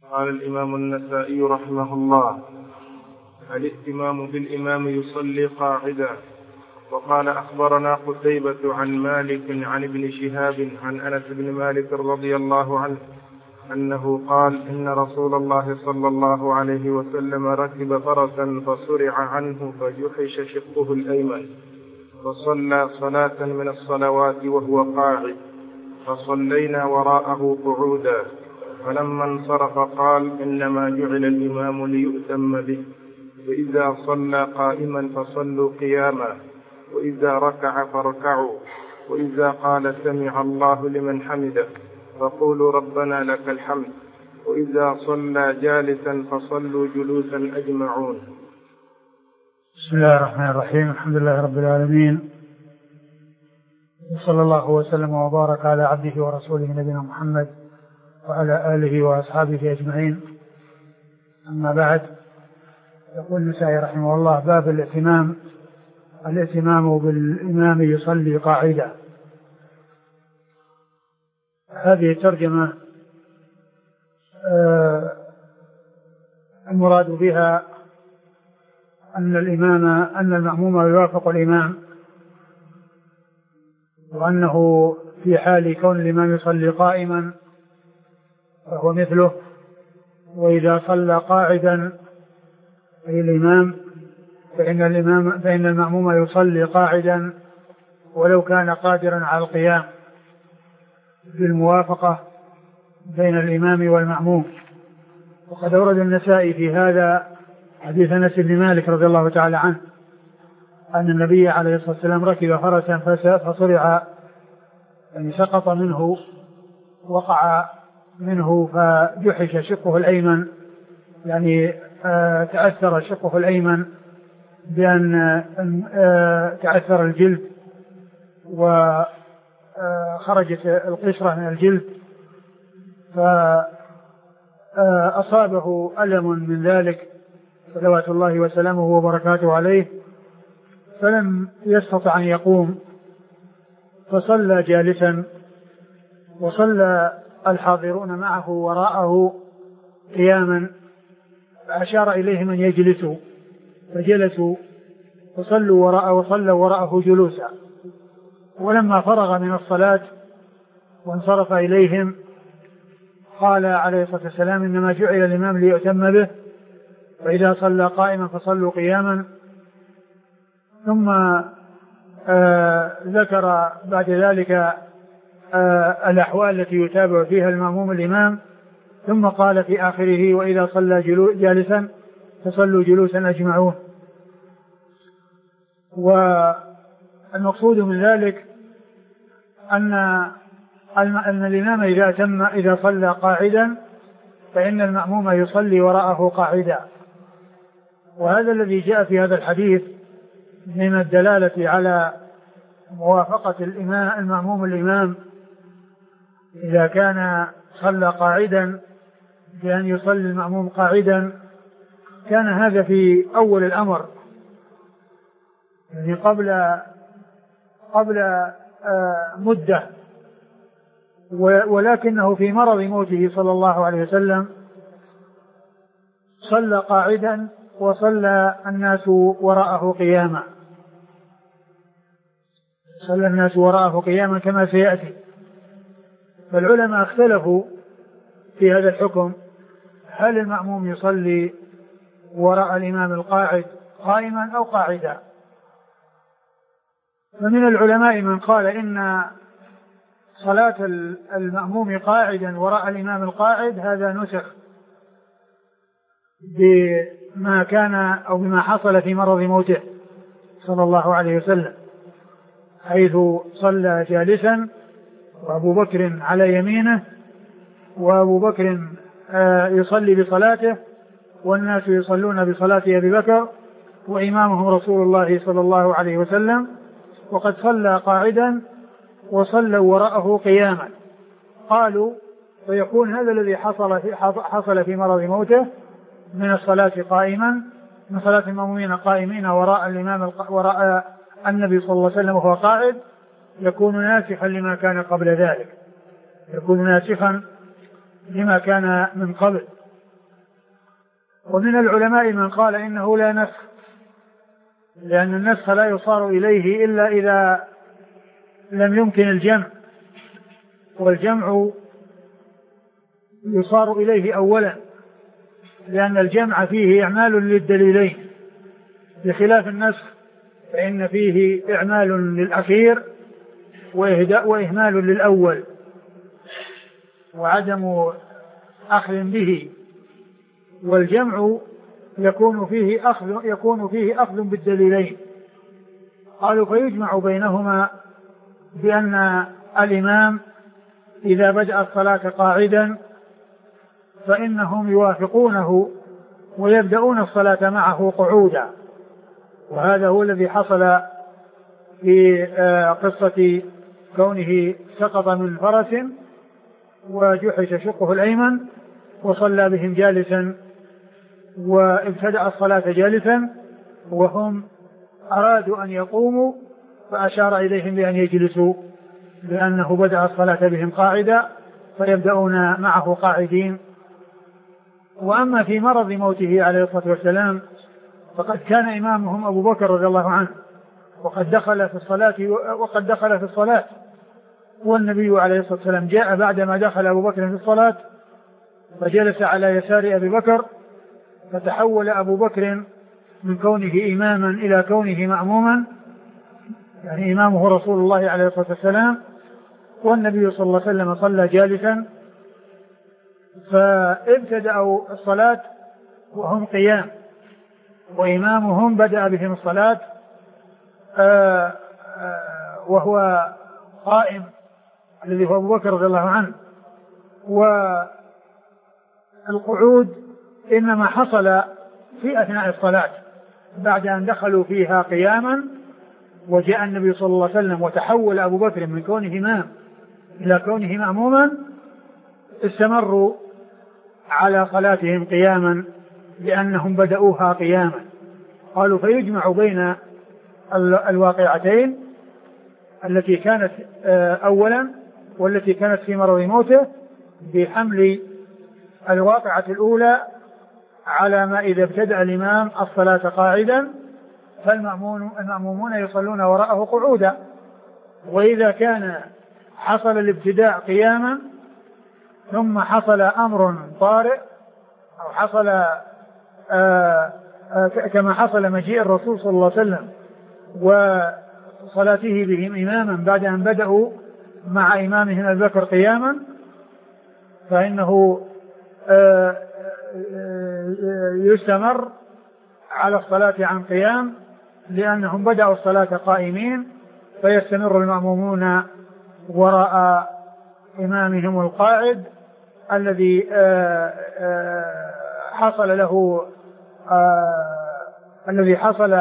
قال الإمام النسائي رحمه الله: الائتمام بالإمام يصلي قاعدا. وقال: أخبرنا قتيبة عن مالك عن ابن شهاب عن أنس بن مالك رضي الله عنه أنه قال: إن رسول الله صلى الله عليه وسلم ركب فرسا فصرع عنه فجحش شقه الأيمن، فصلى صلاة من الصلوات وهو قاعد، فصلينا وراءه قعودا، فلما انصرف قال: إنما جعل الإمام ليؤتم به، وإذا صلى قائما فصلوا قياما، وإذا ركع فاركعوا، وإذا قال سمع الله لمن حمده فقولوا ربنا لك الحمد، وإذا صلى جالسا فصلوا جلوسا أجمعون. بسم الله الرحمن الرحيم. الحمد لله رب العالمين، وصلى الله وسلم وبارك على عبده ورسوله نبينا محمد وعلى آله وأصحابه أجمعين. أما بعد، يقول النسائي رحمه الله: باب الائتمام بالإمام يصلي قاعدا. هذه الترجمة المراد بها أن المأموم يوافق الإمام، وأنه في حال كون الإمام يصلي قائما فهو مثله، وإذا صلى قاعدا أي الإمام فإن المأموم يصلي قاعدا ولو كان قادرا على القيام، بالموافقة بين الإمام والمأموم. وقد أورد النسائي في هذا حديث أنس بن مالك رضي الله تعالى عنه أن النبي عليه الصلاة والسلام ركب فرسا فصرع، يعني سقط منه، وقع منه فجحش شقه الأيمن، يعني تأثر شقه الأيمن بأن تأثر الجلد وخرجت القشرة من الجلد، فأصابه ألم من ذلك صلوات الله وسلامه وبركاته عليه، فلم يستطع أن يقوم، فصلى جالسا، وصلى الحاضرون معه وراءه قياما، فأشار إليهم أن يجلسوا فجلسوا، فصلوا وراءه وصلوا وراءه جلوسا. ولما فرغ من الصلاة وانصرف إليهم قال عليه الصلاة والسلام: إنما جعل الإمام ليؤتم به، فإذا صلى قائما فصلوا قياما. ثم ذكر بعد ذلك الأحوال التي يتابع فيها المأموم الإمام، ثم قال في آخره: وإذا صلى جالسا فصلوا جلوسا أجمعون. والمقصود من ذلك أن الإمام إذا صلى قاعدا فإن المأموم يصلي وراءه قاعدا. وهذا الذي جاء في هذا الحديث من الدلالة على موافقة المأموم الإمام إذا كان صلى قاعدا بأن يصلي المأموم قاعدا، كان هذا في أول الأمر، يعني قبل مدة، ولكنه في مرض موته صلى الله عليه وسلم صلى قاعدا وصلى الناس وراءه قياما، صلى الناس وراءه قياما كما سيأتي. فالعلماء اختلفوا في هذا الحكم: هل المأموم يصلي وراء الإمام القاعد قائما أو قاعدا؟ فمن العلماء من قال إن صلاة المأموم قاعدا وراء الإمام القاعد هذا نسخ بما كان أو بما حصل في مرض موته صلى الله عليه وسلم، حيث صلى جالسا وأبو بكر على يمينه، وأبو بكر يصلي بصلاته والناس يصلون بصلاة أبي بكر، وإمامهم رسول الله صلى الله عليه وسلم، وقد صلى قاعدا وصلوا وراءه قياما. قالوا: فيكون هذا الذي حصل في مرض موته من الصلاة قائما، من صلاة المأمومين قائمين وراء النبي صلى الله عليه وسلم وهو قاعد، يكون ناسخا لما كان قبل ذلك، يكون ناسخا لما كان من قبل. ومن العلماء من قال إنه لا نسخ، لأن النسخ لا يصار إليه إلا إذا لم يمكن الجمع، والجمع يصار إليه أولا، لأن الجمع فيه إعمال للدليلين، بخلاف النسخ فإن فيه إعمال للأخير وإهمال للأول وعدم أخذ به. والجمع يكون فيه أخذ بالدليلين. قالوا فيجمع بينهما بأن الإمام إذا بدأ الصلاة قاعدا فإنهم يوافقونه ويبدأون الصلاة معه قعودا، وهذا هو الذي حصل في قصة كونه سقط من فرس وجحش شقه الأيمن وصلى بهم جالسا، وابتدأ الصلاة جالسا وهم أرادوا أن يقوموا فأشار إليهم بأن يجلسوا، لأنه بدأ الصلاة بهم قاعدا فيبدأون معه قاعدين. وأما في مرض موته عليه الصلاة والسلام فقد كان إمامهم أبو بكر رضي الله عنه، وقد دخل في الصلاة والنبي عليه الصلاة والسلام جاء بعدما دخل أبو بكر في الصلاة فجلس على يسار أبي بكر، فتحول أبو بكر من كونه إماما إلى كونه مأموما، يعني إمامه رسول الله عليه الصلاة والسلام، والنبي صلى الله عليه وسلم صلى جالسا، فابتدأوا الصلاة وهم قيام، وإمامهم بدأ بهم الصلاة وهو قائم الذي هو أبو بكر رضي الله عنه. والقعود إنما حصل في أثناء الصلاة بعد أن دخلوا فيها قياما، وجاء النبي صلى الله عليه وسلم وتحول أبو بكر من كونه إمام إلى كونه مأموما، استمروا على صلاتهم قياما لأنهم بدأوها قياما. قالوا فيجمع بين الواقعتين التي كانت أولا والتي كانت في مرض موته بحمل الواقعة الأولى على ما إذا ابتدأ الإمام الصلاة قاعدا فالمأمومون يصلون وراءه قعودا، وإذا كان حصل الابتداء قياما ثم حصل أمر طارئ أو حصل كما حصل مجيء الرسول صلى الله عليه وسلم وصلاته بهم إماما بعد أن بدأوا مع إمامهم أبي بكر قياما، فإنه يستمر على الصلاة عن قيام لأنهم بدأوا الصلاة قائمين، فيستمر المأمومون وراء إمامهم القاعد الذي حصل له الذي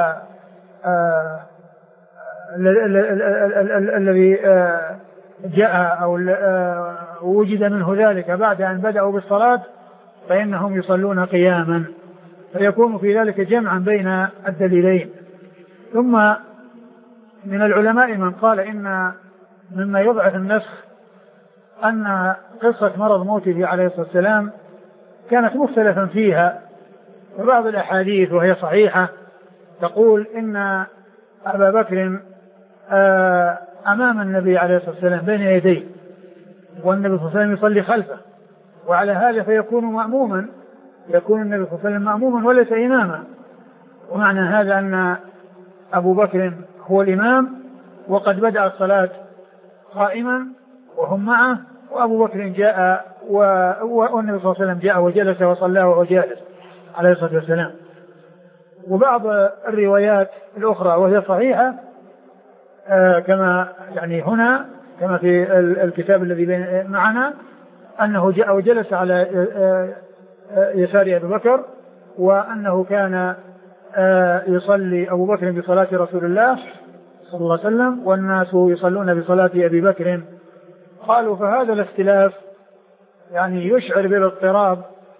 جاء أو وجد منه ذلك بعد أن بدأوا بالصلاة، فإنهم يصلون قياما، فيكون في ذلك جمعا بين الدليلين. ثم من العلماء من قال إن مما يضعف النسخ أن قصة مرض موته عليه الصلاة والسلام كانت مختلفا فيها، وبعض الأحاديث وهي صحيحة تقول إن أبا بكر أمام النبي عليه الصلاة والسلام بين يديه، والنبي صلى الله عليه وسلم يصلي خلفه، وعلى هذا فيكون مأموما، يكون النبي صلى الله عليه وسلم مأموما وليس إماما. ومعنى هذا أن أبو بكر هو الإمام وقد بدأ الصلاة قائما وهم معه، وأبو بكر جاء والنبي صلى الله عليه وسلم جاء وجلس وصلى وهو جالس عليه الصلاة والسلام. وبعض الروايات الأخرى وهي صحيحة كما يعني هنا كما في الكتاب الذي معنا أنه جاء وجلس على يسار أبي بكر، وأنه كان يصلي أبو بكر بصلاة رسول الله صلى الله عليه وسلم والناس يصلون بصلاة أبي بكر. قالوا فهذا الاختلاف يعني يشعر بالاضطراب،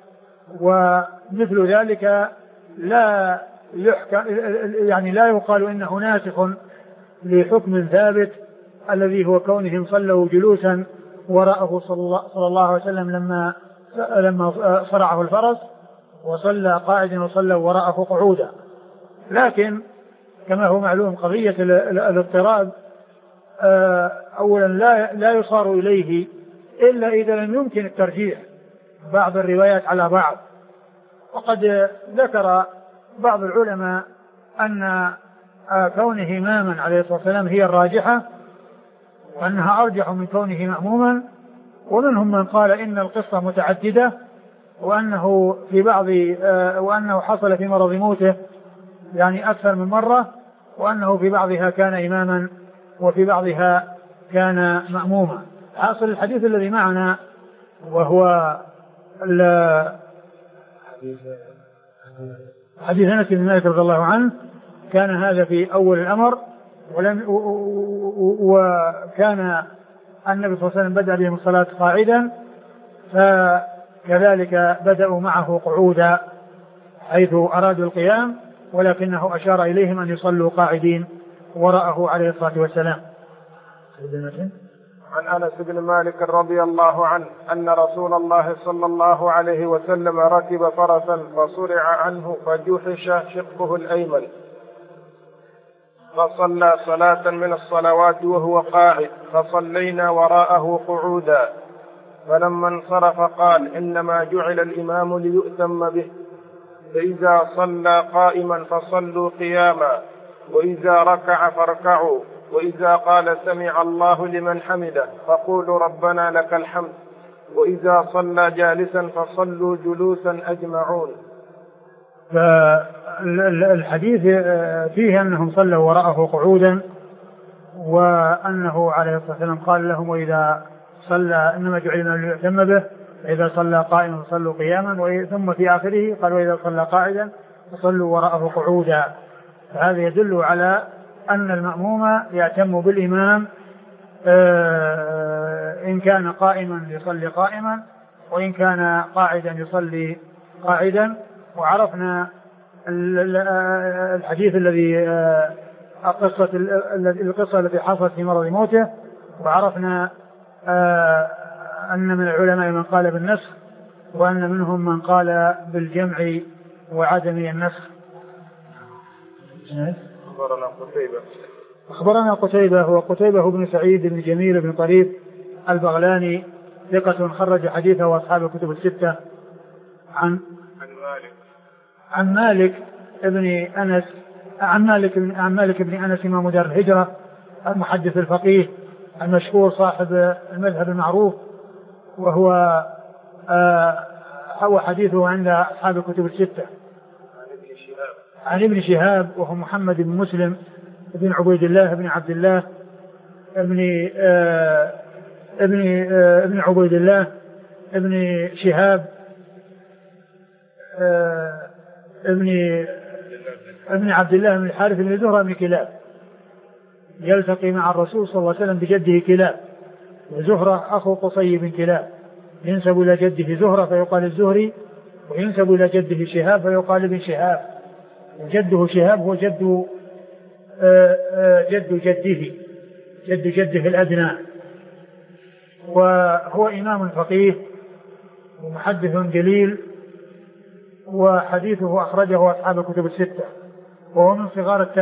ومثل ذلك لا يعني لا يقال إنه ناسخ لحكم ثابت الذي هو كونهم صلوا جلوسا وراءه صلى الله عليه وسلم لما صرعه الفرس، وصلى قاعدا وصلى وراءه قعودا. لكن كما هو معلوم قضية الاضطراب أولا لا يصار إليه إلا إذا لم يمكن الترجيح بعض الروايات على بعض. وقد ذكر بعض العلماء أن كونه إماما عليه الصلاة والسلام هي الراجحة وأنها أرجح من كونه مأموما، ومنهم من قال إن القصة متعددة وأنه وأنه حصل في مرض موته يعني أكثر من مرة، وأنه في بعضها كان إماما وفي بعضها كان مأموما. حاصل الحديث الذي معنا وهو حديث أنس بن مالك رضي الله عنه، كان هذا في أول الأمر، وكان النبي صلى الله عليه وسلم بدأ بهم الصلاة قاعدا، فكذلك بدأوا معه قعودا حيث أرادوا القيام، ولكنه أشار إليهم أن يصلوا قاعدين وراءه عليه الصلاة والسلام. عن أنس بن مالك رضي الله عنه أن رسول الله صلى الله عليه وسلم ركب فرسا فصرع عنه فجحش شقه الأيمن، فصلى صلاة من الصلوات وهو قاعد، فصلينا وراءه قعودا، فلما انصرف قال: إنما جعل الإمام ليؤتم به، فإذا صلى قائما فصلوا قياما، وإذا ركع فاركعوا، وإذا قال سمع الله لمن حمده فقولوا ربنا لك الحمد، وإذا صلى جالسا فصلوا جلوسا أجمعون. فالحديث فيه أنهم صلوا وراءه قعودا، وأنه عليه الصلاة والسلام قال لهم: وإذا صلى إنما جعلنا ليؤتم به، فإذا صلى قائما فصلوا قياما، ثم في آخره قال: وإذا صلى قاعدا فصلوا وراءه قعودا. فهذا يدل على أن المأموم يأتم بالإمام إن كان قائما يصلي قائما، وإن كان قاعدا يصلي قاعدا. وعرفنا الحديث القصة التي حصلت في مرض موته، وعرفنا أن من العلماء من قال بالنسخ، وأن منهم من قال بالجمع وعدم النسخ. أخبرنا قتيبة هو قتيبة بن سعيد بن جميل بن طريف البغلاني، ثقة خرج حديثه وأصحاب الكتب الستة. عن مالك بن أنس، عن مالك بن أنس إمام دار الهجرة المحدث الفقيه المشهور صاحب المذهب المعروف، وهو حديثه عند أصحاب الكتب الستة. عن ابن شهاب وهو محمد بن مسلم بن عبيد الله بن عبد الله ابن عبيد الله ابن شهاب ابن عبد الله بن الحارث بن زهرة بن كلاب، يلتقي مع الرسول صلى الله عليه وسلم بجده كلاب، وزهرة أخو قصي بن كلاب، ينسب إلى جده زهرة فيقال الزهري، وينسب إلى جده شهاب فيقال ابن شهاب، وجده شهاب هو جد جده الأدنى، وهو إمام فقيه ومحدث جليل، وحديثه أخرجه أصحاب الكتب الستة، وهو من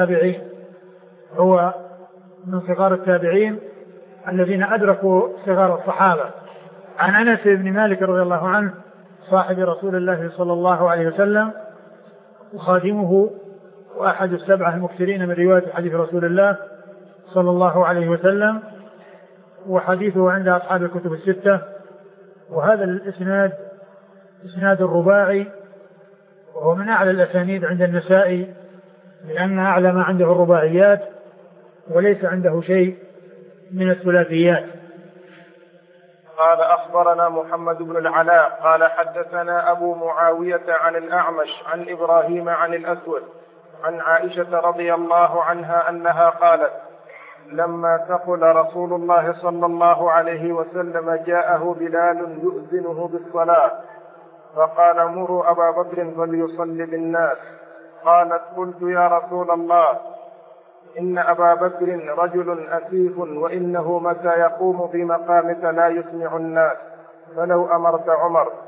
صغار التابعين الذين أدركوا صغار الصحابة. عن أنس بن مالك رضي الله عنه صاحب رسول الله صلى الله عليه وسلم وخادمه وأحد السبعة المكثرين من رواية حديث رسول الله صلى الله عليه وسلم، وحديثه عند أصحاب الكتب الستة. وهذا الإسناد إسناد الرباعي، وهو من أعلى الأسانيد عند النسائي، لأن أعلى ما عنده الرباعيات وليس عنده شيء من الثلاثيات. قال: أخبرنا محمد بن العلاء قال: حدثنا أبو معاوية عن الأعمش عن إبراهيم عن الأسود عن عائشة رضي الله عنها أنها قالت: لما ثقل رسول الله صلى الله عليه وسلم جاءه بلال يؤذنه بالصلاة، فقال: مروا أبا بكر فليصلي بالناس. قالت: قلت: يا رسول الله، إن أبا بكر رجل أسيف، وإنه متى يقوم في مقامك لا يسمع الناس، فلو أمرت عمر.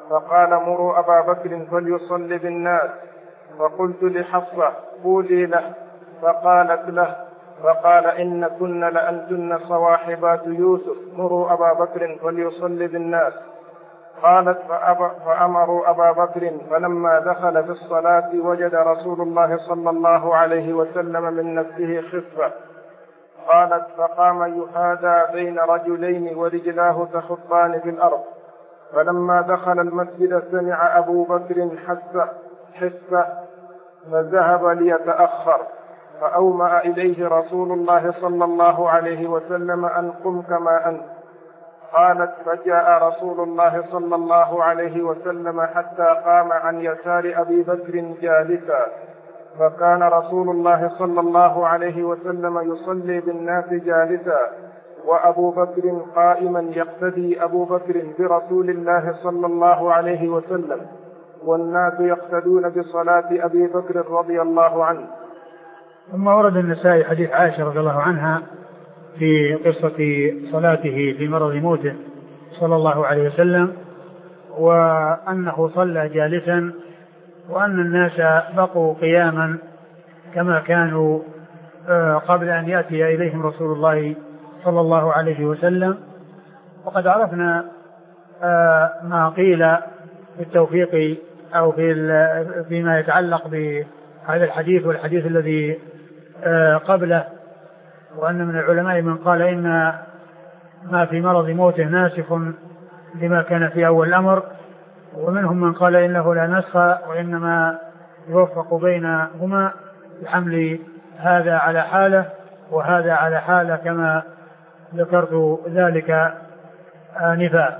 فقال مروا أبا بكر فليصلي بالناس. فقلت لحفصة قولي له، فقالت له، فقال إن كن لأنتن صواحبات يوسف، مروا أبا بكر فليصلي بالناس. قالت فأمروا أبا بكر، فلما دخل في الصلاة وجد رسول الله صلى الله عليه وسلم من نفسه خفة. قالت فقام يحادى بين رجلين ورجلاه تخطان في الأرض. فلما دخل المسجد سمع أبو بكر حسه فذهب ليتأخر، فأومأ إليه رسول الله صلى الله عليه وسلم أن قم كما أنت. قالت فجاء رسول الله صلى الله عليه وسلم حتى قام عن يسار أبي بكر جالسا، فكان رسول الله صلى الله عليه وسلم يصلي بالناس جالسا، وأبو بكر قائما يقتدي أبو بكر برسول الله صلى الله عليه وسلم، والناس يقتدون بصلاة أبي بكر رضي الله عنه. ثم ورد النسائي حديث عائشة رضي الله عنها في قصة صلاته في مرض موته صلى الله عليه وسلم، وأنه صلى جالسا، وأن الناس بقوا قياما كما كانوا قبل أن يأتي إليهم رسول الله صلى الله عليه وسلم. وقد عرفنا ما قيل في التوفيق أو فيما يتعلق بهذا الحديث والحديث الذي قبله، وأن من العلماء من قال إن ما في مرض موته ناسخ لما كان في أول الأمر، ومنهم من قال إنه لا نسخ وإنما يوفق بينهما بحمل هذا على حالة وهذا على حالة كما ذكرت ذلك آنفا.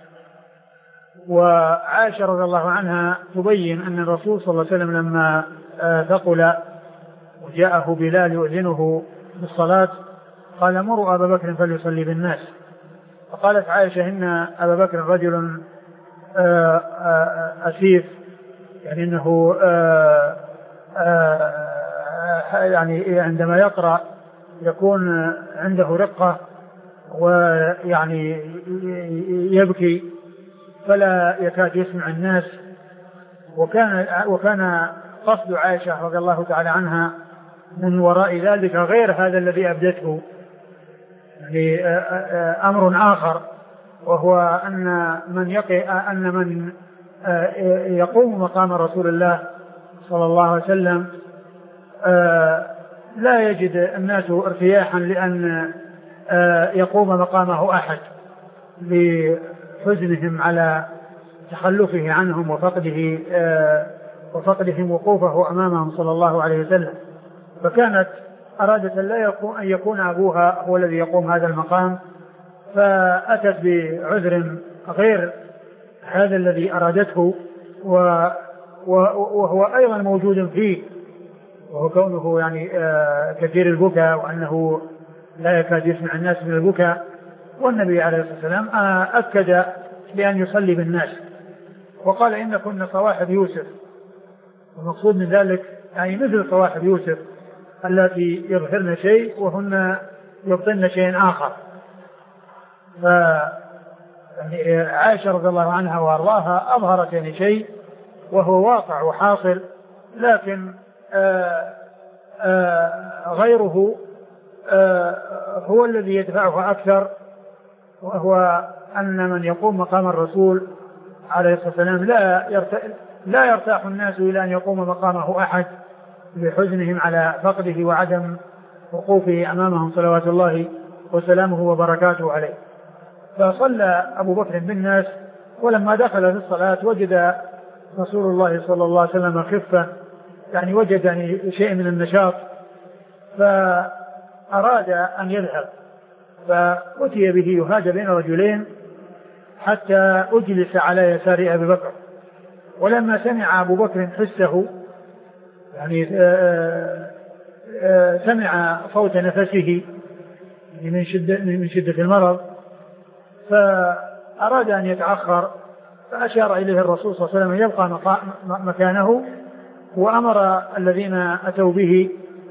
وعائشة رضي الله عنها تبين أن الرسول صلى الله عليه وسلم لما ثقل وجاءه بلال يؤذنه بالصلاة قال مروا أبا بكر فليصلي بالناس. فقالت عائشة إن أبا بكر رجل أسيف، يعني أنه يعني عندما يقرأ يكون عنده رقة ويعني يبكي فلا يكاد يسمع الناس. وكان قصد عائشة رضي الله تعالى عنها من وراء ذلك غير هذا الذي أبدته، يعني أمر آخر، وهو أن من يقوم مقام رسول الله صلى الله عليه وسلم لا يجد الناس ارتياحا لأن يقوم مقامه أحد لحزنهم على تخلفه عنهم وفقدهم وقوفه أمامهم صلى الله عليه وسلم. فكانت أرادت أن يكون أبوها هو الذي يقوم هذا المقام، فأتت بعذر غير هذا الذي أرادته، وهو أيضا موجود فيه، وهو كونه يعني كثير البكاء وأنه لا يكاد يسمع الناس من البكاء. والنبي عليه الصلاة والسلام أكد بأن يصلي بالناس، وقال إن كنا صواحب يوسف، والمقصود من ذلك يعني مثل صواحب يوسف التي يظهرن شيء وهن يبطن شيء آخر. يعني عائشة رضي الله عنها وأرضاها أظهرت يعني شيء وهو واقع وحاصل، لكن غيره هو الذي يدفعه أكثر، وهو أن من يقوم مقام الرسول عليه الصلاة والسلام لا يرتاح الناس إلى أن يقوم مقامه أحد بحزنهم على فقده وعدم وقوفه أمامهم صلوات الله وسلامه وبركاته عليه. فصلى أبو بكر بالناس، ولما دخل في الصلاة وجد رسول الله صلى الله عليه وسلم خفة، يعني وجد يعني شيء من النشاط، فأراد أن يذهب، فأتي به يهاج بين رجلين حتى أجلس على يسار أبي بكر. ولما سمع أبو بكر حسه، يعني سمع صوت نفسه من شدة المرض، فأراد أن يتأخر، فأشار إليه الرسول صلى الله عليه وسلم أن يبقى مكانه، وأمر الذين أتوا به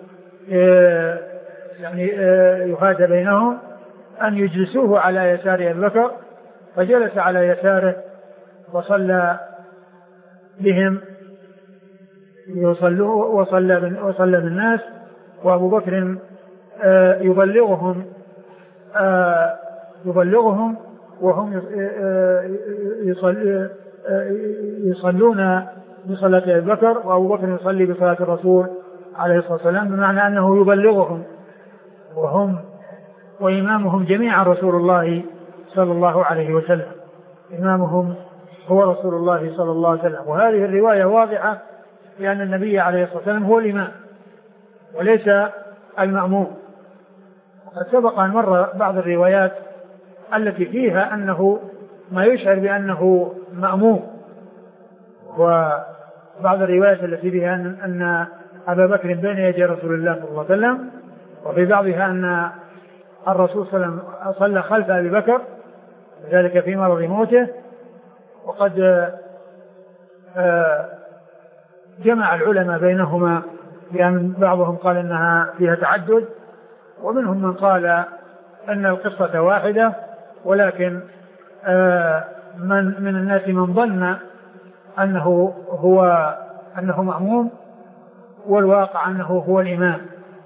يعني يهاد بينهم أن يجلسوه على يسار أبي بكر، فجلس على يساره وصلى بهم وصلى بالناس، وأبو بكر يبلغهم وهم يصلون بصلاة أبي بكر، وأبو بكر يصلي بصلاة الرسول عليه الصلاة والسلام، بمعنى أنه يبلغهم وإمامهم جميعا رسول الله صلى الله عليه وسلم. إمامهم هو رسول الله صلى الله عليه وسلم. وهذه الرواية واضحة لأن النبي عليه الصلاة والسلام هو الإمام وليس المأموم. وقد سبق أن مر بعض الروايات التي فيها أنه ما يشعر بأنه مأموم، وبعض الروايات التي فيها أن أبا بكر بين يدي رسول الله صلى الله عليه وسلم، وفي بعضها أن الرسول صلى الله عليه وسلم صلى خلف أبي بكر ذلك في مرض موته. وقد جمع العلماء بينهما، لأن بعضهم قال أنها فيها تعدد، ومنهم من قال أن القصة واحدة، ولكن من الناس من ظن أنه مأموم، والواقع أنه هو الإمام.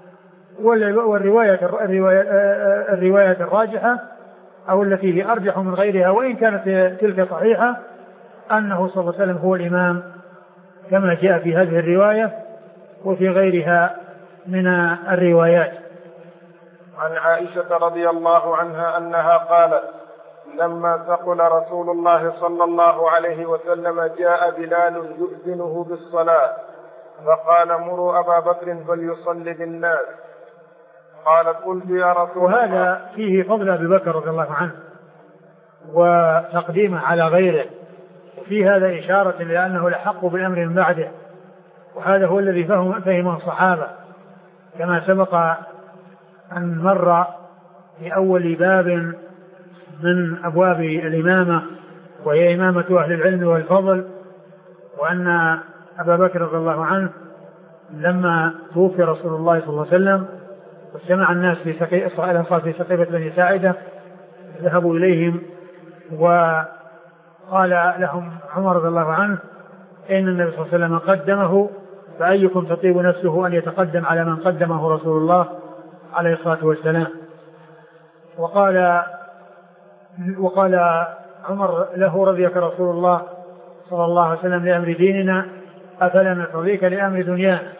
والرواية الراجحة أو التي هي أرجح من غيرها وإن كانت تلك صحيحة أنه صلى الله عليه وسلم هو الإمام كما جاء في هذه الرواية وفي غيرها من الروايات. عن عائشة رضي الله عنها أنها قالت: لما ثقل رسول الله صلى الله عليه وسلم جاء بلال يؤذنه بالصلاة فقال: مروا أبا بكر فليصلي بالناس. قالت: قلت يا رسول الله. وهذا فيه فضل أبي بكر رضي الله عنه وتقديمه على غيره، وفي هذا إشارة لأنه لحق بالأمر من بعده، وهذا هو الذي فهمه الصحابة كما سبق أن مر في أول باب من أبواب الإمامة، وهي إمامة أهل العلم والفضل، وأن أبا بكر رضي الله عنه لما توفي رسول الله صلى الله عليه وسلم واجتمع الناس في سقيفة بني ساعدة ذهبوا إليهم، وقال لهم عمر رضي الله عنه: إن النبي صلى الله عليه وسلم قدمه، فأيكم تطيب نفسه أن يتقدم على من قدمه رسول الله عليه الصلاة والسلام. وقال عمر له: رضيك رسول الله صلى الله عليه وسلم لأمر ديننا أفلا نرضيك لأمر دنيانا.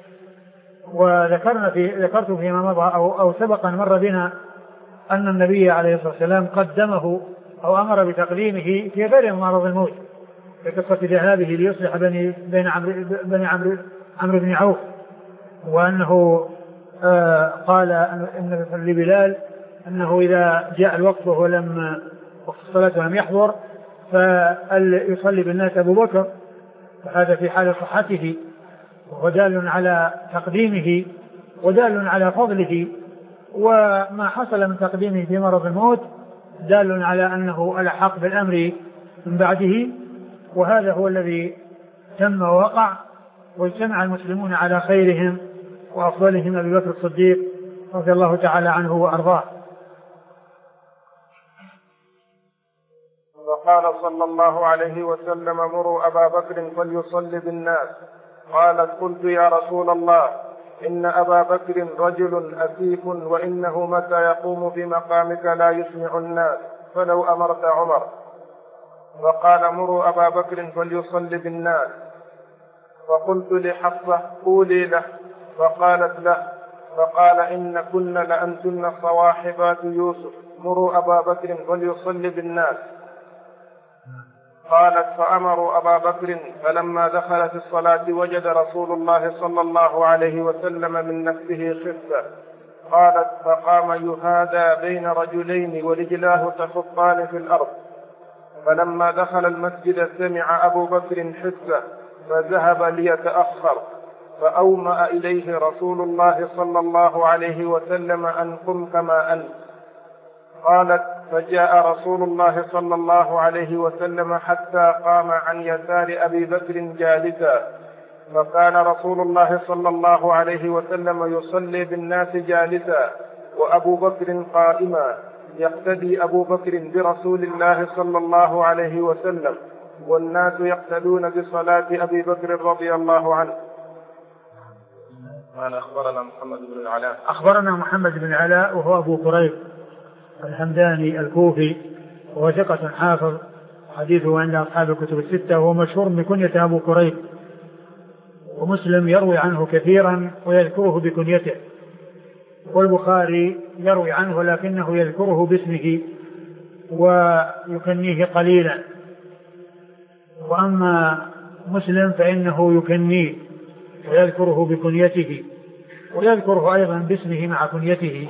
وذكرت فيما مضى أو سبق أن مر بنا أن النبي عليه الصلاة والسلام قدمه أو أمر بتقديمه في غير مرض الموت، في قصة ذهابه ليصلح بين عمرو بن عوف، وأنه قال إن لبلال أنه إذا جاء الوقت وقت الصلاة ولم يحضر فيصلي بالناس أبو بكر، فهذا في حال صحته وهو دال على تقديمه ودال على فضله، وما حصل من تقديمه في مرض الموت دال على أنه الحق بالأمر من بعده، وهذا هو الذي تم ووقع، واجتمع المسلمون على خيرهم وأفضلهم أبي بكر الصديق رضي الله تعالى عنه وأرضاه. وقال صلى الله عليه وسلم: مروا أبا بكر فليصلي بالناس. قالت: قلت يا رسول الله، إن أبا بكر رجل أسيف، وإنه متى يقوم في مقامك لا يسمع الناس، فلو أمرت عمر. فقال: مروا أبا بكر فليصلي بالناس. فقلت لحفصة: قولي له. فقالت: له. فقال: إن كن لأنتن صواحبات يوسف، مروا أبا بكر فليصلي بالناس. قالت: فأمروا أبا بكر، فلما دخل في الصلاة وجد رسول الله صلى الله عليه وسلم من نفسه خفة. قالت: فقام يهادى بين رجلين ورجلاه تخطان في الأرض. فلما دخل المسجد سمع أبو بكر حسه فذهب ليتأخر، فأومأ إليه رسول الله صلى الله عليه وسلم أن قم كما أنت. قالت: فجاء رسول الله صلى الله عليه وسلم حتى قام عن يسار أبي بكر جالسا، فكان رسول الله صلى الله عليه وسلم يصلي بالناس جالسا وأبو بكر قائما، يقتدي أبو بكر برسول الله صلى الله عليه وسلم، والناس يقتدون بصلاة أبي بكر رضي الله عنه. قال أخبرنا محمد بن العلاء. أخبرنا محمد بن العلاء وهو أبو كريب الحمداني الكوفي، وهو ثقة حافظ، حديثه عند أصحاب الكتب الستة، وهو مشهور بكنية أبو كريب، ومسلم يروي عنه كثيرا ويذكره بكنيته، والبخاري يروي عنه لكنه يذكره باسمه ويكنيه قليلا، وأما مسلم فإنه يكنيه ويذكره بكنيته ويذكره أيضا باسمه مع كنيته،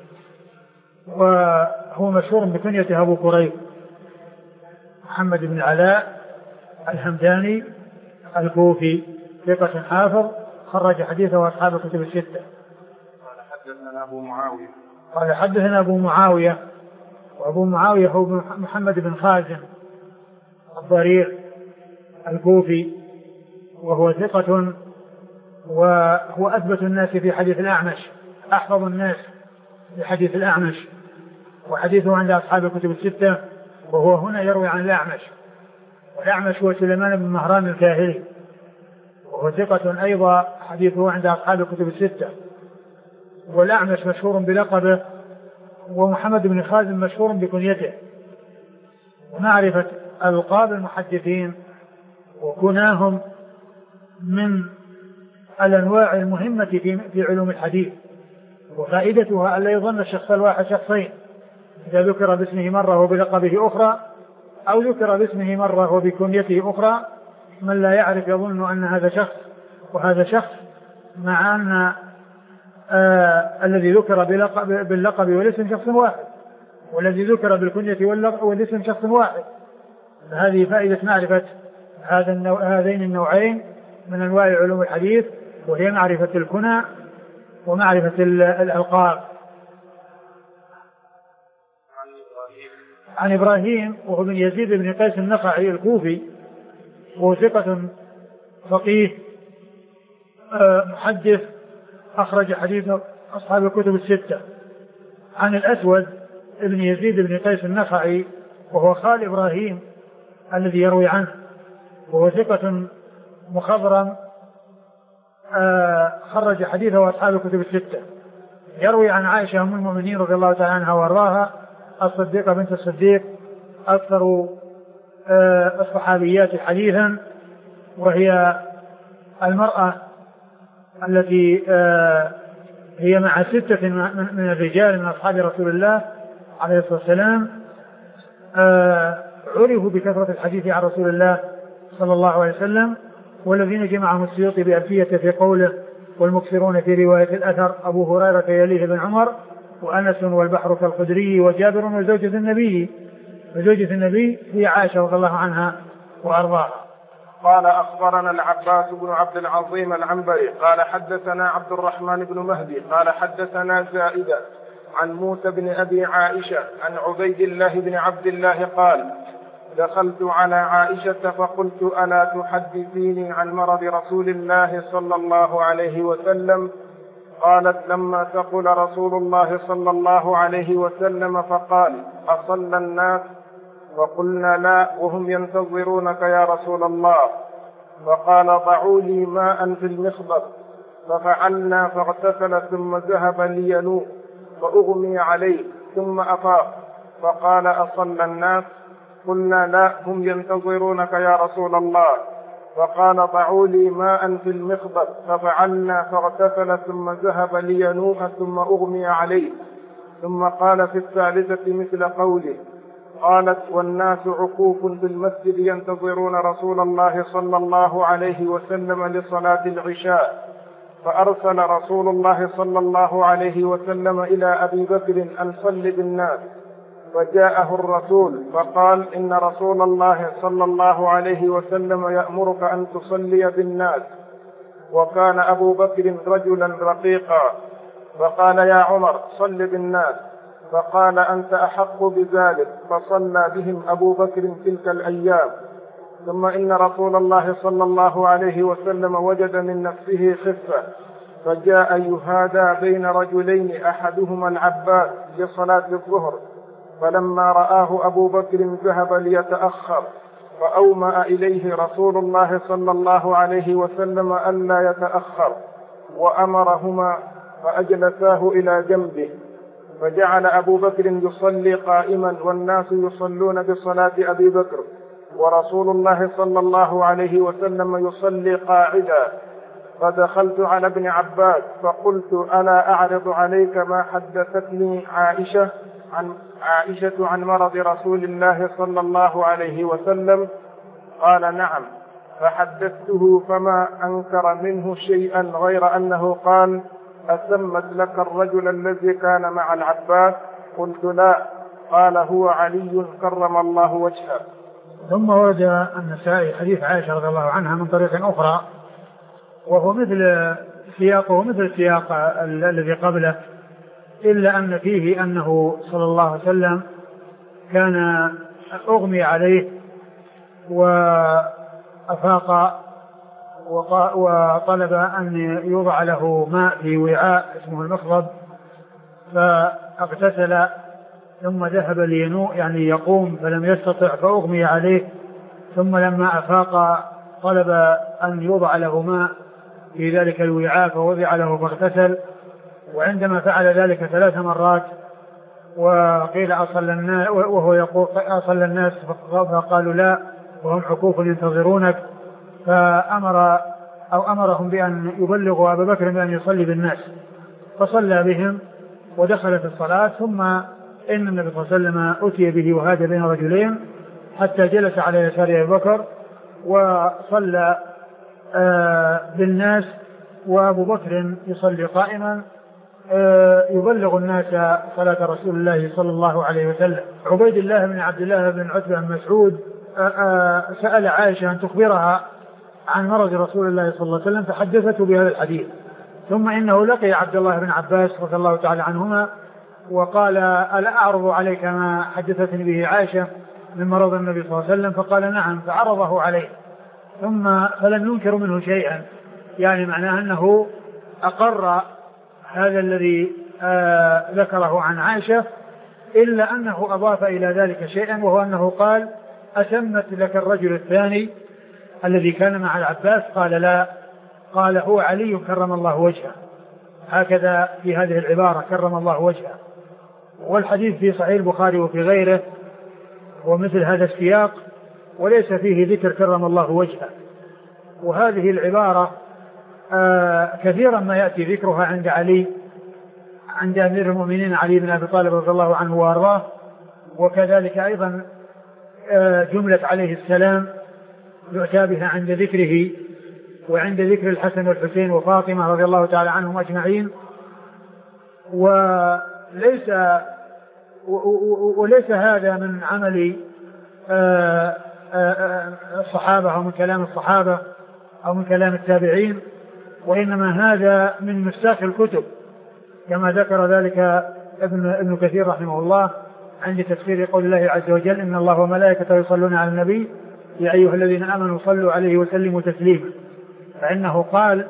وهو مشهور بكنية أبو كريب محمد بن العلاء الحمداني الكوفي، ثقة حافظ، خرج حديثه أصحاب الكتب الستة. قال حدثنا أبو معاوية. قال حدثنا أبو معاوية، وأبو معاوية هو محمد بن خازم الضرير الكوفي، وهو ثقة، وهو أثبت الناس في حديث الأعمش، أحفظ الناس في حديث الأعمش، وحديثه عند أصحاب الكتب الستة، وهو هنا يروي عن الأعمش، والأعمش هو سليمان بن مهران الكاهلي، وهو ثقة أيضا، حديثه عند أصحاب الكتب الستة. والأعمش مشهور بلقبه، ومحمد بن خازم مشهور بكنيته. ومعرفة ألقاب المحدثين وكناهم من الأنواع المهمة في علوم الحديث، وفائدتها أن لا يظن الشخص الواحد شخصين، إذا ذكر باسمه مرة وبلقبه أخرى، أو ذكر باسمه مرة وبكنيته أخرى، من لا يعرف يظن أن هذا شخص وهذا شخص، مع أن الذي ذكر باللقب والاسم شخص واحد، والذي ذكر بالكنية والاسم شخص واحد. فهذه فائدة معرفة هذين النوعين من أنواع علوم الحديث، وهي معرفة الكنى ومعرفة الألقاب. عن إبراهيم وهو بن يزيد بن قيس النخعي الكوفي، وهو ثقة فقيه محدث، أخرج حديث أصحاب الكتب الستة. عن الأسود بن يزيد بن قيس النخعي، وهو خال إبراهيم الذي يروي عنه، وهو ثقة مخضرم، خرج حديثه أصحاب الكتب الستة. يروي عن عائشة أم المؤمنين رضي الله تعالى عنها وأرضاها، الصديقة بنت الصديق، أكثر الصحابيات حديثا، وهي المرأة التي هي مع ستة من الرجال من أصحاب رسول الله عليه الصلاة والسلام، عرفوا بكثرة الحديث عن رسول الله صلى الله عليه وسلم، والذين جمعهم السيوطي بألفية في قوله: والمكثرون في رواية الأثر أبو هريرة يليه بن عمر، وأنس والبحر كالخدري، وجابر وزوجة النبي. وزوجة النبي هي عائشة رضي الله عنها وأرضاها. قال أخبرنا العباس بن عبد العظيم العنبري قال حدثنا عبد الرحمن بن مهدي قال حدثنا زائدة عن موسى بن أبي عائشة عن عبيد الله بن عبد الله قال: دخلت على عائشة فقلت: ألا تحدثيني عن مرض رسول الله صلى الله عليه وسلم؟ قالت: لما ثقل رسول الله صلى الله عليه وسلم فقال: أصلى الناس؟ فقلنا: لا، وهم ينتظرونك يا رسول الله. فقال: ضعوا لي ماء في المخبر. ففعلنا، فاغتسل ثم ذهب لينوء، فأغمي عليه ثم أفاق. فقال: أصلى الناس؟ قلنا: لا، هم ينتظرونك يا رسول الله. فقال: ضعوا لي ماء في المخبر. ففعلنا، فاغتسل ثم ذهب لينوء ثم أغمي عليه. ثم قال في الثالثة مثل قوله. قالت: والناس عكوف في المسجد ينتظرون رسول الله صلى الله عليه وسلم لصلاة العشاء. فأرسل رسول الله صلى الله عليه وسلم إلى أبي بكر أن صل بالناس، فجاءه الرسول فقال: إن رسول الله صلى الله عليه وسلم يأمرك أن تصلي بالناس. وكان أبو بكر رجلا رقيقا، فقال: يا عمر صل بالناس. فقال: أنت أحق بذلك. فصلى بهم أبو بكر تلك الأيام. ثم إن رسول الله صلى الله عليه وسلم وجد من نفسه خفة، فجاء يهادى بين رجلين أحدهما العباس لصلاة الظهر، فلما رآه أبو بكر ذهب ليتأخر، فأومأ إليه رسول الله صلى الله عليه وسلم ألا يتأخر وأمرهما فأجلساه إلى جنبه، فجعل أبو بكر يصلي قائما والناس يصلون بصلاة أبي بكر ورسول الله صلى الله عليه وسلم يصلي قاعدا. فدخلت على ابن عباس فقلت ألا أعرض عليك ما حدثتني عائشة عن مرض رسول الله صلى الله عليه وسلم؟ قال نعم. فحدثته فما أنكر منه شيئا غير أنه قال أسمت لك الرجل الذي كان مع العباس؟ قلت لا. قال هو علي كرم الله وجهه. ثم ورد النسائي حديث عائشة رضي الله عنها من طريق أخرى، وهو مثل السياق الذي قبله، إلا أن فيه أنه صلى الله عليه وسلم كان أغمي عليه وأفاق وطلب أن يوضع له ماء في وعاء اسمه المخضب، فاغتسل ثم ذهب لينوء يعني يقوم فلم يستطع فأغمي عليه، ثم لما أفاق طلب أن يوضع له ماء في ذلك الوعاء فوضع له فاغتسل، وعندما فعل ذلك 3 مرات وقيل أصلى الناس وهو يقول أصلى الناس فقالوا لا وهم حكوف ينتظرونك، أمرهم بأن يبلغوا أبا بكر بأن يصلي بالناس، فصلى بهم ودخلت الصلاة. ثم إن النبي صلى الله عليه وسلم أتي به وهذا بين رجلين حتى جلس على يسار أبي بكر وصلى بالناس، وأبو بكر يصلي قائما يبلغ الناس صلاة رسول الله صلى الله عليه وسلم. عبيد الله بن عبد الله بن عتبة بن مسعود سأل عائشة أن تخبرها عن مرض رسول الله صلى الله عليه وسلم فحدثته بهذا الحديث، ثم إنه لقي عبد الله بن عباس رضي الله تعالى عنهما وقال ألا أعرض عليك ما حدثتني به عائشة من مرض النبي صلى الله عليه وسلم؟ فقال نعم، فعرضه عليه ثم فلم ينكر منه شيئا، يعني معناه أنه أقر هذا الذي ذكره عن عائشة، إلا أنه أضاف إلى ذلك شيئا، وهو أنه قال أسمت لك الرجل الثاني الذي كان مع العباس؟ قال لا. قال هو علي كرم الله وجهه، هكذا في هذه العبارة كرم الله وجهه. والحديث في صحيح البخاري وفي غيره ومثل هذا السياق وليس فيه ذكر كرم الله وجهه. وهذه العبارة كثيرا ما يأتي ذكرها عند علي، عند أمير المؤمنين علي بن أبي طالب رضي الله عنه وأرضاه، وكذلك أيضا جملة عليه السلام يؤتى بها عند ذكره وعند ذكر الحسن والحسين وفاطمة رضي الله تعالى عنهم أجمعين. وليس هذا من عمل الصحابة أو من كلام الصحابة أو من كلام التابعين، وإنما هذا من نساخ الكتب كما ذكر ذلك ابن كثير رحمه الله عند تفسير قول الله عز وجل إن الله وملائكته يصلون على النبي يا أيها الذين آمنوا صلوا عليه وسلموا تسليما. فإنه قال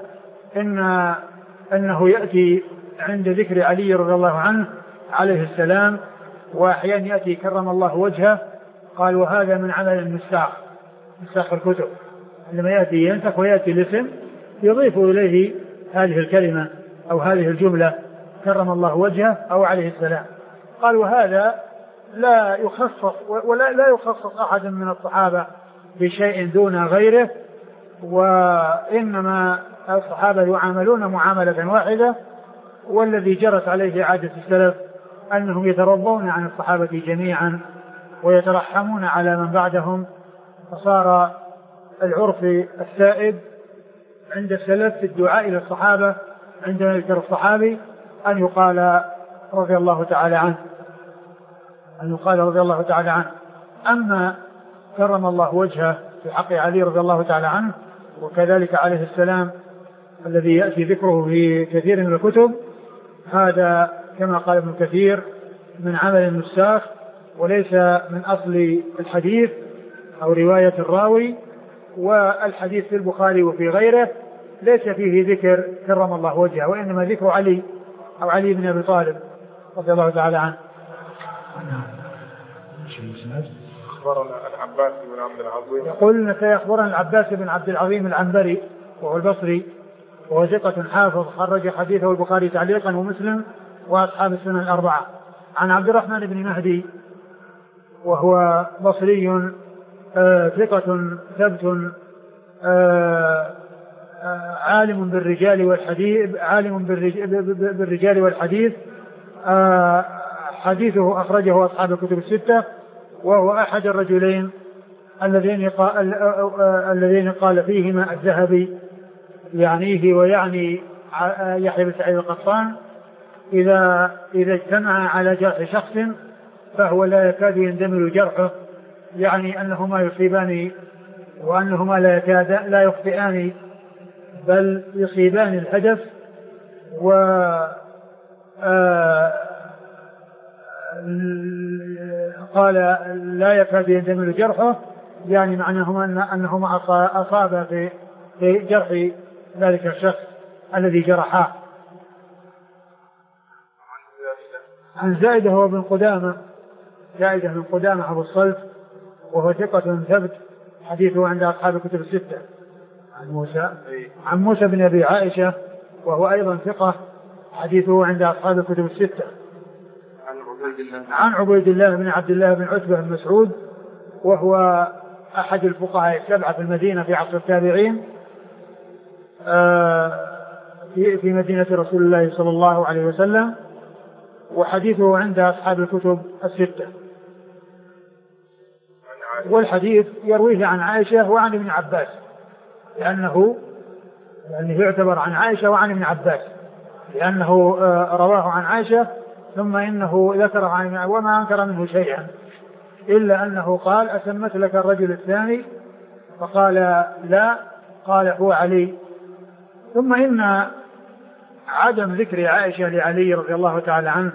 إنه يأتي عند ذكر علي رضي الله عنه عليه السلام، وأحيانا يأتي كرم الله وجهه. قال وهذا من عمل نساخ الكتب، عندما يأتي ينسخ ويأتي الاسم يضيف إليه هذه الكلمة أو هذه الجملة كرم الله وجهه أو عليه السلام. قال وهذا لا يخصص ولا يخصص أحد من الصحابة بشيء دون غيره، وإنما الصحابة يعاملون معاملة واحدة، والذي جرت عليه عادة السلف أنهم يترضون عن الصحابة جميعا ويترحمون على من بعدهم، فصار العرف السائد عند السلف في الدعاء إلى الصحابة عندما يذكر الصحابي أن يقال رضي الله تعالى عنه. أما كرم الله وجهه في حق علي رضي الله تعالى عنه وكذلك عليه السلام الذي يأتي ذكره في كثير من الكتب، هذا كما قال ابن كثير من عمل النساخ وليس من أصل الحديث أو رواية الراوي. والحديث في البخاري وفي غيره ليس فيه ذكر كرم الله وجهه، وإنما ذكر علي أو علي بن أبي طالب رضي الله تعالى عنه. أخبرنا العباس بن عبد العظيم. يقول سيخبرنا العباس بن عبد العظيم العنبري وهو البصري وهو ثقة حافظ خرج حديثه البخاري تعليقا ومسلم وأصحاب السنن الأربعة. عن عبد الرحمن بن مهدي وهو بصري ثقة ثبت عالم بالرجال والحديث حديثه أخرجه أصحاب الكتب الستة وهو أحد الرجلين الذين قال فيهما الذهبي يعنيه ويعني يحيى بن سعيد القطان إذا اجتمع على جرح شخص فهو لا يكاد يندمل جرحه، يعني أنهما يصيبان وأنهما لا يخطئان بل يصيبان الهدف. قال لا يكاد يندمل جرحه، يعني معناهما أنهما أصابا في جرح ذلك الشخص الذي جرحاه. عن زائدة هو بن قدامة، زائدة بن قدامة أبو الصلت وهو ثقة ثبت حديثه عند أصحاب الكتب الستة. عن موسى بن أبي عائشة وهو أيضا ثقة حديثه عند أصحاب الكتب الستة. عن عبيد الله بن عبد الله بن عتبة بن مسعود وهو أحد الفقهاء السبعة في المدينة في عصر التابعين في مدينة رسول الله صلى الله عليه وسلم، وحديثه عند أصحاب الكتب الستة. والحديث يرويه عن عائشة وعن ابن عباس، لأنه يعتبر عن عائشة وعن ابن عباس، لأنه رواه عن عائشة ثم إنه ذكر عن وما أنكر منه شيئا إلا أنه قال أسمت لك الرجل الثاني فقال لا، قال هو علي. ثم إن عدم ذكر عائشة لعلي رضي الله تعالى عنه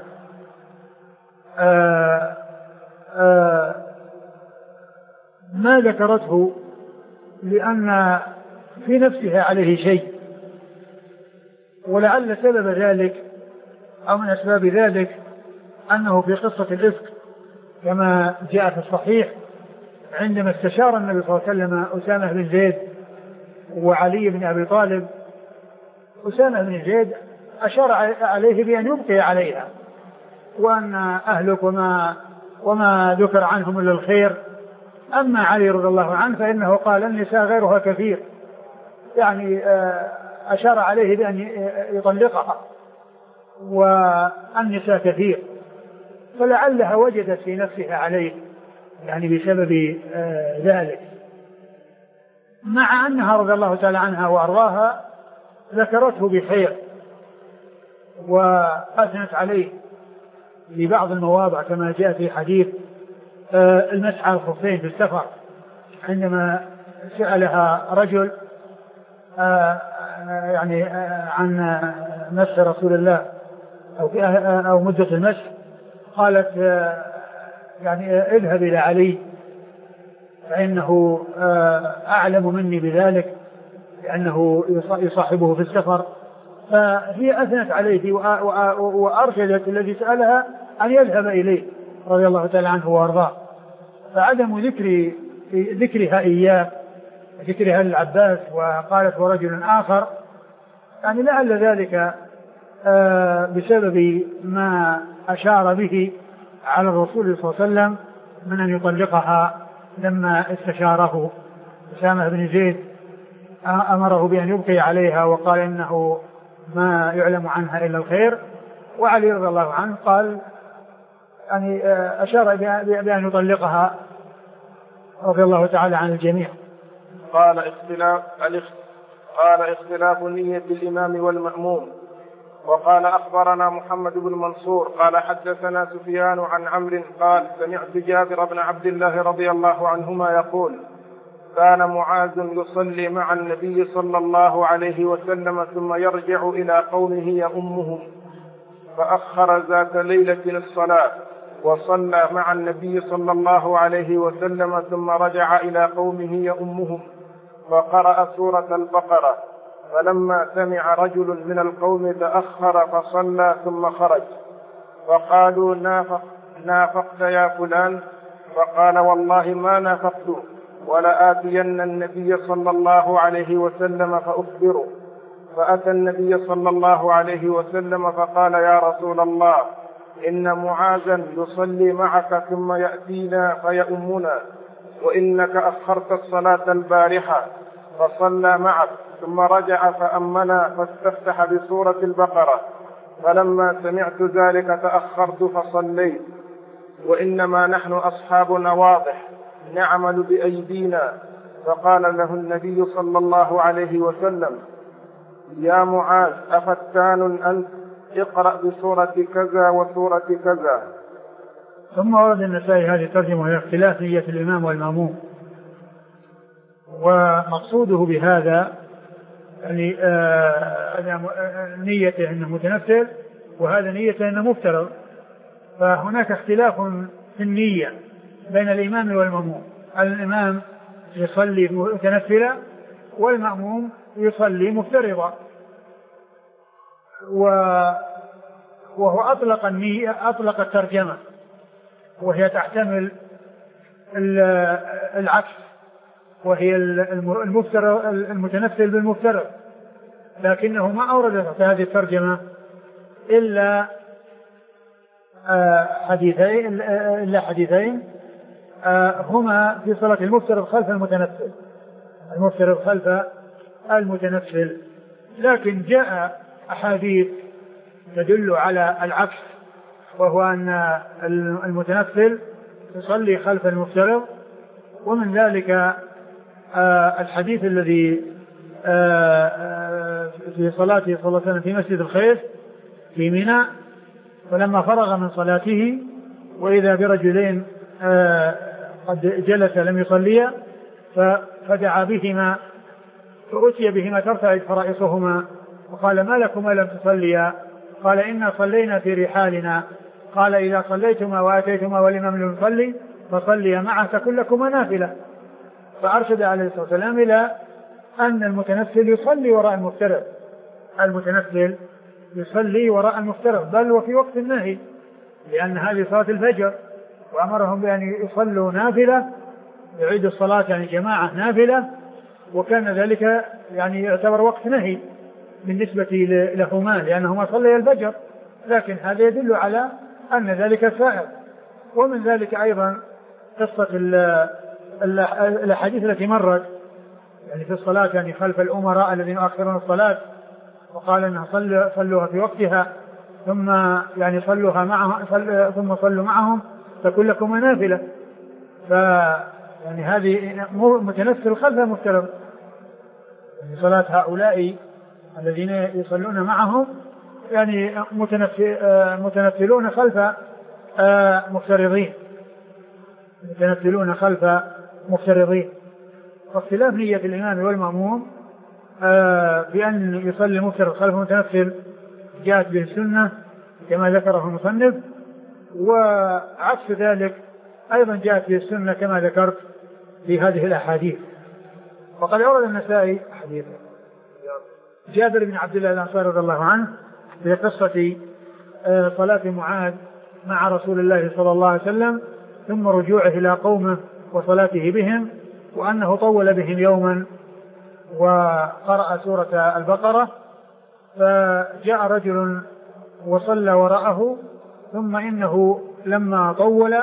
ما ذكرته لأن في نفسها عليه شيء، ولعل سبب ذلك أو من أسباب ذلك أنه في قصة الإفك كما جاء في الصحيح عندما استشار النبي صلى الله عليه وسلم أسامة بن زيد وعلي بن أبي طالب، أسامة بن زيد أشار عليه بأن يبقي عليها وأن أهلك وما ذكر عنهم إلا الخير. أما علي رضي الله عنه فإنه قال النساء غيرها كثير، يعني أشار عليه بأن يطلقها والنساء كثير، فلعلها وجدت في نفسها عليه يعني بسبب ذلك، مع أنها رضي الله تعالى عنها وأرضاها ذكرته بخير وأثنت عليه لبعض المواضع كما جاء في حديث المسح على الخفين في السفر عندما سألها رجل يعني عن مسح رسول الله أو مدة المسح، قالت يعني اذهب إلى علي فإنه أعلم مني بذلك لأنه يصاحبه في السفر. فهي أثنت عليه وأرشدت الذي سألها أن يذهب إليه رضي الله تعالى عنه وأرضاه. فعدم ذكرها إياه ذكرها للعباس وقالت ورجل آخر يعني لعل ذلك بسبب ما أشار به على الرسول صلى الله عليه وسلم من أن يطلقها لما استشاره أسامة بن زيد، أمره بأن يبقي عليها وقال إنه ما يعلم عنها إلا الخير. وعلي رضي الله عنه قال يعني أشار بأن يطلقها رضي الله تعالى عن الجميع. قال اختلاف نية الإمام والمأموم. وقال أخبرنا محمد بن منصور قال حدثنا سفيان عن عمرو قال سمعت جابر بن عبد الله رضي الله عنهما يقول كان معاذ يصلي مع النبي صلى الله عليه وسلم ثم يرجع إلى قومه يؤمهم، فأخر ذات ليلة الصلاة وصلى مع النبي صلى الله عليه وسلم ثم رجع إلى قومه يؤمهم فقرأ سورة البقرة، فلما سمع رجل من القوم تأخر فصلى ثم خرج، فقالوا نافقت يا فلان، فقال والله ما نافقت ولآتين النبي صلى الله عليه وسلم فأخبره. فأتى النبي صلى الله عليه وسلم فقال يا رسول الله إن معاذا يصلي معك ثم يأتينا فيؤمنا، وإنك أخرت الصلاة البارحة فصلى معك ثم رجع فأمنا فاستفتح بسورة البقرة، فلما سمعت ذلك تأخرت فصليت، وإنما نحن أصحاب واضح نعمل بأيدينا. فقال له النبي صلى الله عليه وسلم يا معاذ أفتان أنت؟ اقرأ بسورة كذا وسورة كذا. ثم ورد النسائي هذه الترجمة وهي اختلاف نية الإمام والمأموم، ومقصوده بهذا يعني نيته أنه متنفل وهذا نيته أنه مفترض، فهناك اختلاف في النية بين الإمام والمأموم. الإمام يصلي متنفلا والمأموم يصلي مفترضا، وهو أطلق النية، أطلق الترجمة وهي تحتمل العكس، وهي المتنفل بالمفترض، لكنه ما أورد في هذه الترجمة إلا حديثين هما في صلاة المفترض خلف المتنفل، المفترض خلف المتنفل، لكن جاء أحاديث تدل على العكس، وهو أن المتنفل يصلي خلف المفترض. ومن ذلك الحديث الذي في صلاته صلى الله عليه وسلم في مسجد الخيف في منى، فلما فرغ من صلاته وإذا برجلين قد جلس لم يصليا فدعا بهما فأتي بهما ترتعد فرائصهما، وقال ما لكما لم تصليا؟ قال إنا صلينا في رحالنا. قال إذا صليتما وآتيتما والإمام لم يصلي فصليا معه كلكما نافلة. فأرشد عليه الصلاة والسلام إلى أن المتنفل يصلي وراء المفترض، المتنفل يصلي وراء المفترض، بل وفي وقت النهي، لأن هذه صلاة الفجر، وأمرهم بأن يصلوا نافلة، يعيد الصلاة يعني جماعة نافلة، وكان ذلك يعني يعتبر وقت نهي بالنسبة لهما لأنهما صليا الفجر، لكن هذا يدل على أن ذلك سائر. ومن ذلك أيضا قصة الأحاديث التي مرت يعني في الصلاة يعني خلف الأمراء الذين يؤخرون الصلاة، وقال أنها صلوها في وقتها ثم يعني صلوها معهم ثم صلوا معهم فكلكم نافلة. يعني هذه متنفل خلف المفترض، يعني صلاة هؤلاء الذين يصلون معهم يعني متنفلون خلف مفترضين، متنفلون خلف مفترضين. فاختلاف نية الإمام والمأموم بأن يصلي المفترض خلف المتنفل جاءت به السنة كما ذكره المصنف، وعكس ذلك أيضا جاءت به السنة كما ذكرت في هذه الأحاديث. وقد أورد النسائي حديث جابر بن عبد الله الأنصاري رضي الله عنه في قصة صلاة معاذ مع رسول الله صلى الله عليه وسلم ثم رجوعه إلى قومه وصلاته بهم، وأنه طول بهم يوما وقرأ سورة البقرة، فجاء رجل وصلى وراءه، ثم إنه لما طول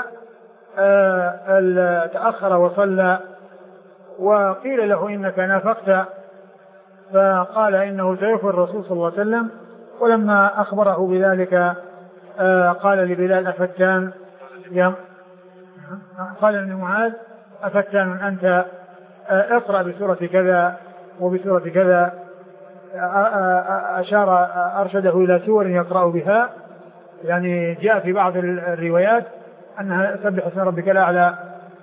تأخر وصلى، وقيل له إنك نافقت، فقال إنه سيغفر الرسول صلى الله عليه وسلم. ولما أخبره بذلك قال لبلال أفتان قال لمعاذ أفتان أنت؟ اقرأ بسورة كذا وبسورة كذا، أرشده إلى سور يقرأ بها، يعني جاء في بعض الروايات أنها سبح اسم ربك الأعلى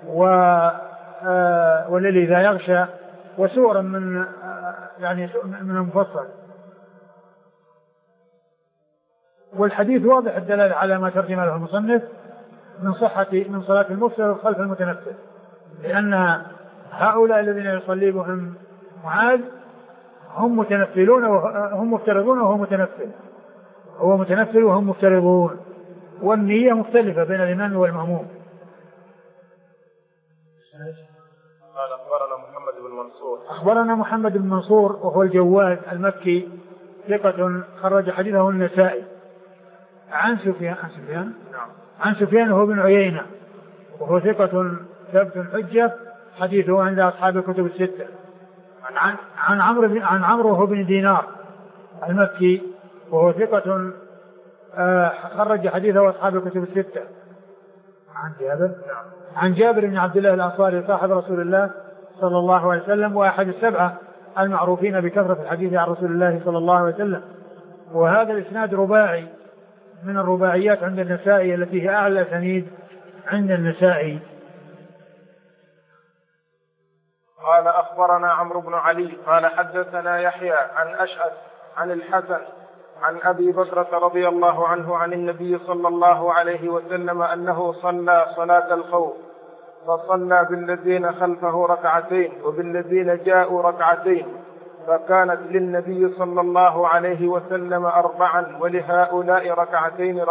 والليل إذا يغشى وسورا من يعني من المفصل. والحديث واضح الدلالة على ما ترجم له المصنف من صحة من صلاة المفترض خلف المتنفل، لأن هؤلاء الذين يصلي بهم معاذ هم متنفلون وهم مفترضون وهو متنفل، هو متنفل وهم مفترضون، والنية مختلفة بين الإمام والمأموم. قال أخبرنا محمد بن منصور. أخبرنا محمد بن منصور وهو الجواد المكي ثقة خرج حديثه النسائي. عن سفيان وهو بن عيينة وهو ثقة ثبت حجة حديثه عند أصحاب الكتب الستة. عن عمرو وهو بن دينار المكي وهو ثقة خرج حديثه أصحاب الكتب الستة. عن جابر بن عبد الله الأنصاري صاحب رسول الله صلى الله عليه وسلم وأحد السبعة المعروفين بكثرة الحديث عن رسول الله صلى الله عليه وسلم. وهذا الإسناد رباعي من الرباعيات عند النسائي التي هي أعلى سنيد عند النسائي. قال أخبرنا عمرو بن علي قال حدثنا يحيى عن أشعث عن الحسن عن أبي بكرة رضي الله عنه عن النبي صلى الله عليه وسلم أنه صلى صلاة الخوف فصلى بالذين خلفه ركعتين وبالذين جاءوا ركعتين فكانت للنبي صلى الله عليه وسلم 4 ولهؤلاء ركعتين.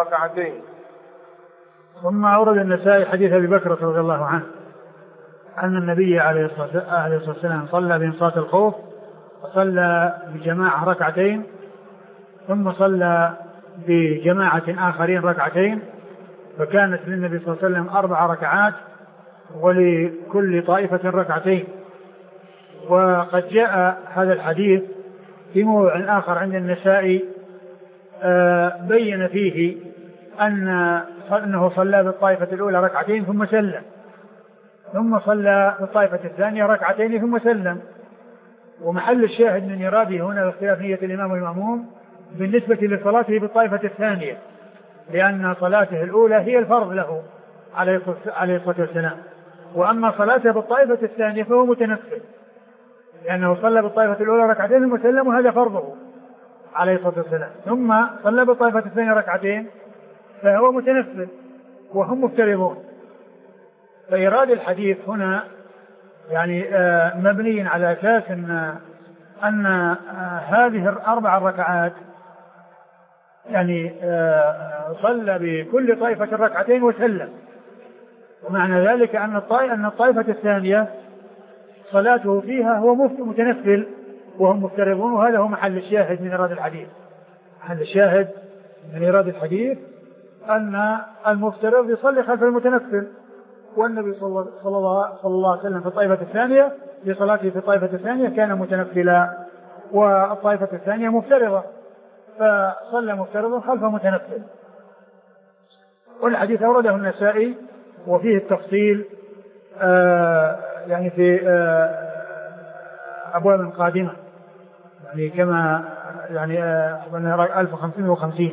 ثم أورد النسائي حديث أبي بكرة رضي الله عنه أن النبي عليه الصلاة والسلام صلى بهم صلاة الخوف وصلى بجماعة ركعتين ثم صلى بجماعة آخرين ركعتين فكانت للنبي صلى الله عليه وسلم 4 ركعات ولكل طائفة ركعتين. وقد جاء هذا الحديث في موضع آخر عند النسائي بين فيه أنه صلى بالطائفة الأولى ركعتين ثم سلم ثم صلى بالطائفة الثانية ركعتين ثم سلم. ومحل الشاهد من إراده هنا باختلاف نية الإمام والمأموم بالنسبة لصلاته بالطائفة الثانية لأن صلاته الأولى هي الفرض له عليه الصلاة والسلام وأما صلاته بالطائفة الثانية فهو متنفل لأنه صلى بالطائفة الأولى ركعتين ثم سلم وهذا فرضه عليه الصلاة والسلام ثم صلى بالطائفة الثانية ركعتين فهو متنفل وهم مفترضون. فإراد الحديث هنا يعني مبني على أساس أن هذه 4 ركعات يعني صلى بكل طائفة ركعتين وسلم. ومعنى ذلك أن الطائفة الثانية صلاته فيها هو متنفل وهم مفترضون وهذا هو محل الشاهد من إرادة الحديث. محل الشاهد من إرادة الحديث أن المفترض يصلي خلف المتنفل والنبي صلى الله عليه وسلم في الطائفة الثانية في صلاته في الطائفة الثانية كان متنفلا والطائفة الثانية مفترضة فصلى مفترضا خلف متنفل. والحديث أورده النسائي وفيه التفصيل يعني في أبواب قادمة يعني كما يعني 1550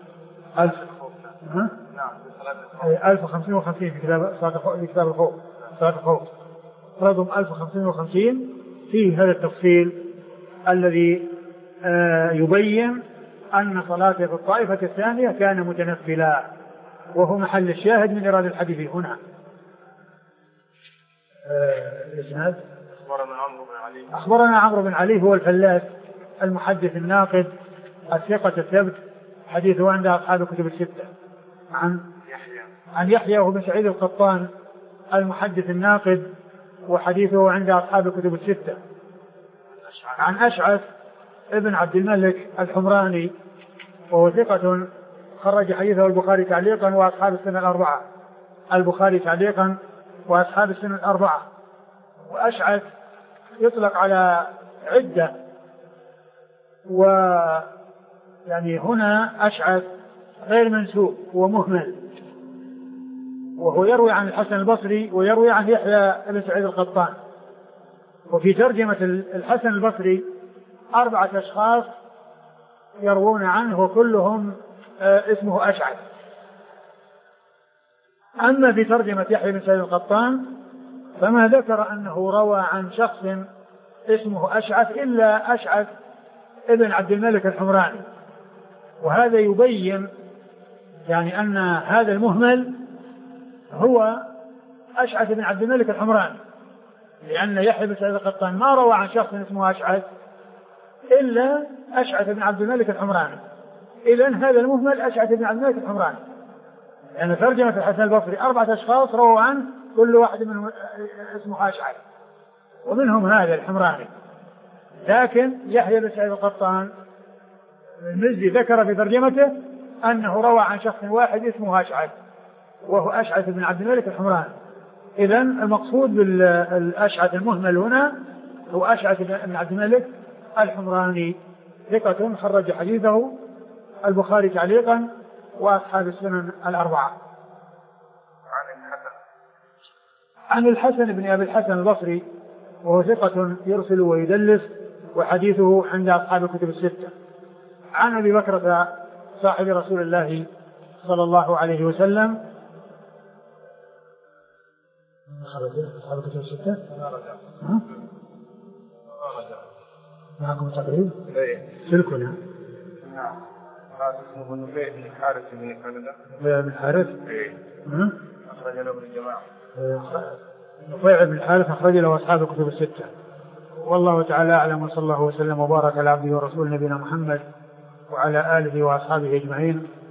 1550 في كتاب الخوف صلاة الخوف رقم 1550 فيه هذا التفصيل الذي يبين أن صلاته في الطائفة الثانية كان متنفلا وهو محل الشاهد من إرادة الحديث هنا. الإسناد أخبرنا عمرو بن علي هو الفلاس المحدث الناقد الثقة الثبت حديثه عند أصحاب الكتب الستة. عن يحيى وهو بن سعيد القطان المحدث الناقد وحديثه عند أصحاب الكتب الستة. عن أشعث ابن عبد الملك الحمراني وهو ثقة خرج حديثه البخاري تعليقا وأصحاب السنة الأربعة. البخاري تعليقا وأصحاب السنة الأربعة. وأشعث يطلق على عدة ويعني هنا أشعث غير منسوب ومهمل وهو يروي عن الحسن البصري ويروي عن يحيى بن سعيد القطان. وفي ترجمة الحسن البصري 4 أشخاص يروون عنه وكلهم اسمه أشعث. أما في ترجمة يحيى بن سعيد القطان فما ذكر أنه روى عن شخص اسمه أشعث إلا أشعث ابن عبد الملك الحمراني. وهذا يبين يعني أن هذا المهمل هو أشعث بن عبد الملك الحمراني لأن يحيى بن سعيد القطان ما روى عن شخص اسمه أشعث إلا أشعث بن عبد الملك الحمراني. إذن هذا المهمل أشعث بن عبد الملك الحمراني لأن ترجمة الحسن البصري 4 أشخاص رووا عنه كل واحد منهم اسمه أشعث، ومنهم هذا الحمراني. لكن يحيى بن سعيد القطان المزي ذكر في ترجمته أنه روى عن شخص واحد اسمه أشعث، وهو أشعث بن عبد الملك الحمراني. إذن المقصود بالأشعث المهمل هنا هو أشعث بن عبد الملك الحمراني، ثقة خرج حديثه البخاري تعليقا وأصحاب السنن الأربعة. عن الحسن بن أبي الحسن البصري وهو ثقة يرسل ويدلس وحديثه عند أصحاب الكتب الستة. عن أبي بكرة صاحب رسول الله صلى الله عليه وسلم أصحاب الكتب الستة معكم تقريب سلكنا. نعم. هذا اسمه نفيع بن الحارث بن كندا. نفيع بن الحارث. أخرج له ابن الجماعة. نفيع بن الحارث أخرج له أصحاب الكتب الستة. والله تعالى أعلم، وصلى الله وسلم وبارك على عبده ورسول نبينا محمد وعلى آله وأصحابه أجمعين.